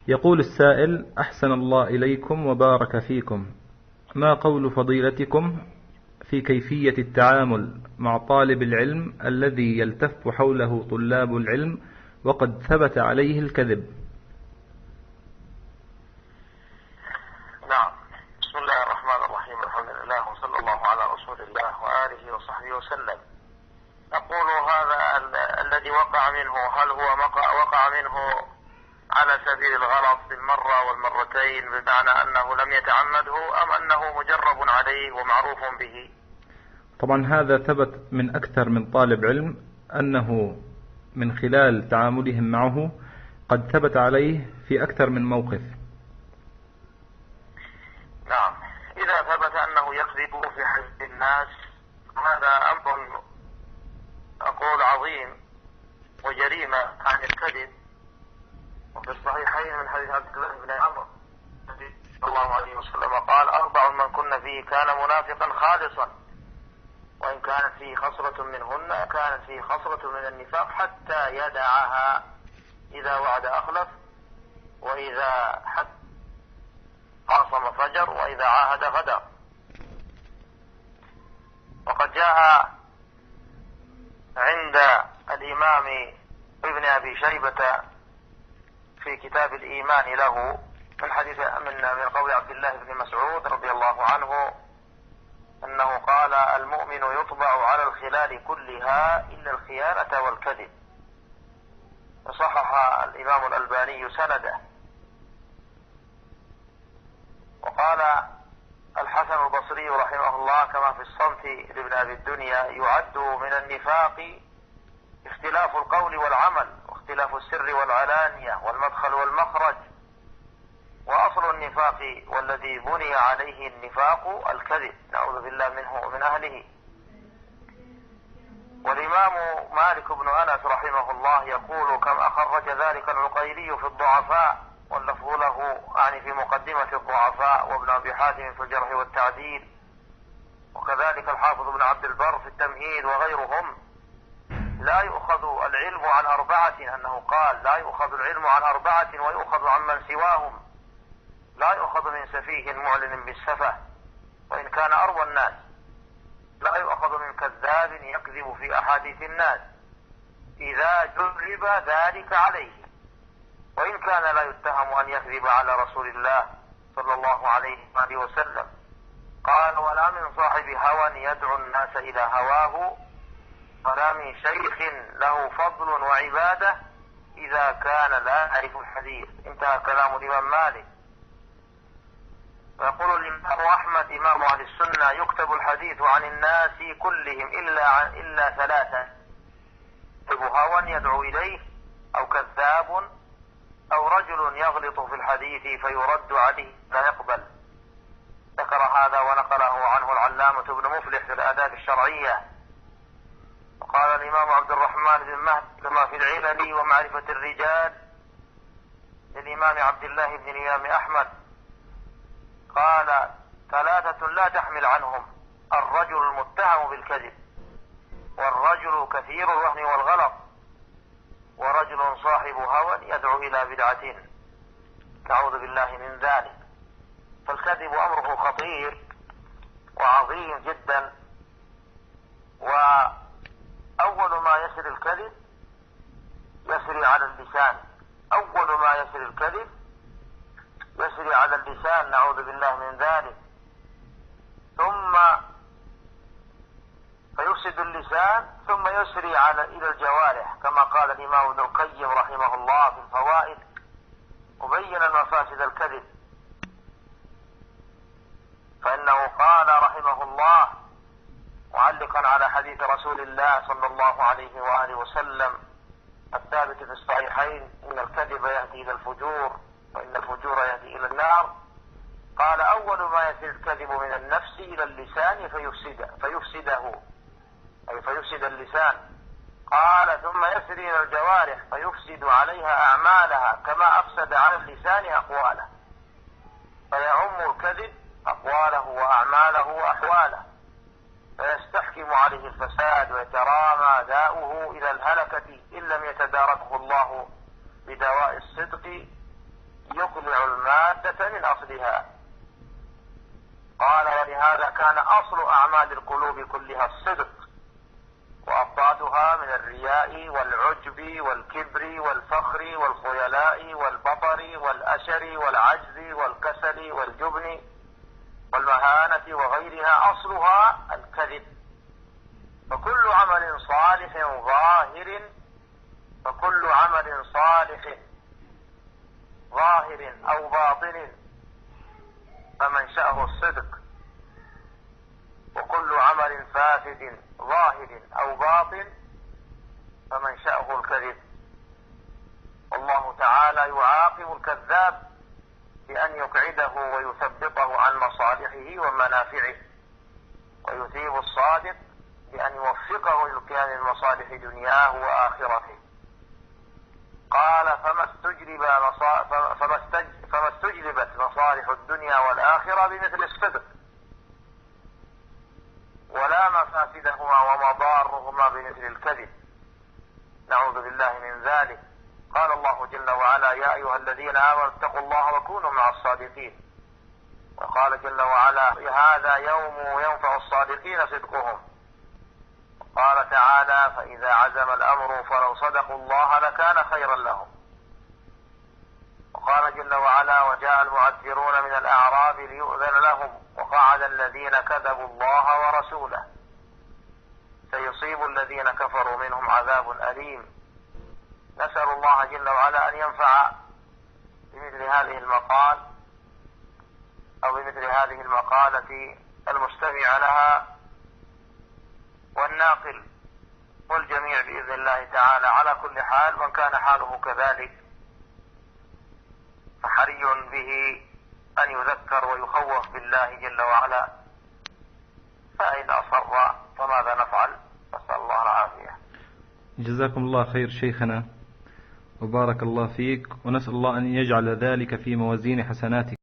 يقول السائل: أحسن الله إليكم وبارك فيكم، ما قول فضيلتكم في كيفية التعامل مع طالب العلم الذي يلتف حوله طلاب العلم وقد ثبت عليه الكذب؟ نعم. بسم الله الرحمن الرحيم، الحمد لله وصلى الله على رسول الله وآله وصحبه وسلم. أقول هذا الذي وقع منه، هل هو وقع منه على سبيل الغلط بالمرة والمرتين بمعنى أنه لم يتعمده، أم أنه مجرب عليه ومعروف به؟ طبعا هذا ثبت من أكثر من طالب علم أنه من خلال تعاملهم معه قد ثبت عليه في أكثر من موقف. نعم. إذا ثبت أنه يكذب في حق الناس هذا أمر أقول عظيم وجريمة عن الكذب. وفي الصحيحين من حديث عبد الله بن عمرو صلى الله عليه وسلم قال: 4 من كن فيه كان منافقا خالصا، وإن كانت فيه خصلة منهن كانت فيه خصلة من النفاق حتى يدعها، إذا وعد أخلف، وإذا حد قاصم فجر، وإذا عاهد غدر. وقد جاء عند الإمام ابن أبي شيبة في كتاب الإيمان له من حديث من قول عبد الله بن مسعود رضي الله عنه أنه قال: المؤمن يطبع على الخلال كلها إلا الخيانة والكذب. وصحح الإمام الألباني سنده. وقال الحسن البصري رحمه الله كما في الصمت لابن أبي الدنيا: يعد من النفاق اختلاف القول والعمل، واختلاف السر والعلانية، والمدخل والمخرج، وأصل النفاق والذي بني عليه النفاق الكذب، نعوذ بالله منه ومن أهله. والإمام مالك بن أنس رحمه الله يقول كما أخرج ذلك العقيلي في الضعفاء، واللفظ له يعني في مقدمة الضعفاء، وابن أبي حاتم في الجرح والتعديل، وكذلك الحافظ بن عبد البر في التمهيد وغيرهم: لا يؤخذ العلم عن 4، أنه قال: لا يؤخذ العلم عن 4 ويؤخذ عن من سواهم. لا يؤخذ من سفيه معلن بالسفه وإن كان أروى الناس، لا يؤخذ من كذاب يكذب في أحاديث الناس إذا جرب ذلك عليه، وإن كان لا يتهم أن يكذب على رسول الله صلى الله عليه وآله وسلم. قال: ولا من صاحب هوى يدعو الناس إلى هواه، ولا من شيخ له فضل وعبادة إذا كان لا يعرف الحديث. انتهى كلام الإمام مالك. ويقول الإمام أحمد إمام أهل السنة: يكتب الحديث عن الناس كلهم إلا 3: أبو هوى يدعو إليه، أو كذاب، أو رجل يغلط في الحديث فيرد عليه لا يقبل. ذكر هذا ونقله عنه العلامة ابن مفلح في الآداب الشرعية. وقال الإمام عبد الرحمن بن مهدي كما في العلل ومعرفة الرجال للإمام عبد الله بن الإمام أحمد، قال: 3 لا تحمل عنهم: الرجل المتهم بالكذب، والرجل كثير الوهن والغلط، ورجل صاحب هوى يدعو إلى بدعة، نعوذ بالله من ذلك. فالكذب أمره خطير وعظيم جدا. وأول ما يسري الكذب يسري على اللسان، أول ما يسري الكذب يسري على اللسان، نعوذ بالله من ذلك، ثم فيفسد اللسان، ثم يسري إلى الجوارح، كما قال الإمام ابن القيم رحمه الله في الفوائد مبينا مفاسد الكذب، فإنه قال رحمه الله معلقا على حديث رسول الله صلى الله عليه وآله وسلم الثابت في الصحيحين: إن الكذب يهدي إلى الفجور، وإن الفجور يهدي إلى النار. قال: أول ما يسري الكذب من النفس إلى اللسان فيفسده، أي فيفسد اللسان. قال: ثم يسري إلى الجوارح فيفسد عليها أعمالها كما أفسد على اللسان أقواله، فيعم الكذب أقواله وأعماله وأحواله، فيستحكم عليه الفساد ويترامى داؤه إلى الهلكة إن لم يتداركه الله بدواء الصدق يقلع المادة من أصلها. قال ولهذا كان أصل أعمال القلوب كلها الصدق، وأضدادها من الرياء والعجب والكبر والفخر والخيلاء والبطر والأشر والعجز والكسل والجبن والمهانة وغيرها أصلها الكذب. فكل عمل صالح ظاهر أو باطن فمنشأه الصدق، وكل عمل فاسد ظاهر أو باطن فمنشأه الكذب. والله تعالى يعاقب الكذاب بأن يقعده ويثبطه عن مصالحه ومنافعه، ويثيب الصادق بأن يوفقه لقيام مصالح دنياه وآخرته. قال فما استجلبت مصالح الدنيا والآخرة بمثل الصدق، ولا مفاسدهما ومضارهما بمثل الكذب، نعوذ بالله من ذلك. قال الله جل وعلا يا أيها الذين آمنوا اتقوا الله وكونوا مع الصادقين. وقال جل وعلا هذا يوم ينفع الصادقين صدقهم. قال تعالى فإذا عزم الأمر فلو صدقوا الله لكان خيرا لهم. وقال جل وعلا وجاء المعذرون من الأعراب ليؤذن لهم وقعد الذين كذبوا الله ورسوله سيصيب الذين كفروا منهم عذاب أليم. نسأل الله جل وعلا أن ينفع بمثل هذه المقال أو بمثل هذه المقالة المستمع لها والناقل والجميع بإذن الله تعالى. على كل حال من كان حاله كذلك فحري به أن يذكر ويخوف بالله جل وعلا، فإن أصر فماذا نفعل؟ نسأل الله العافية. جزاكم الله خير شيخنا وبارك الله فيك، ونسأل الله أن يجعل ذلك في موازين حسناتك.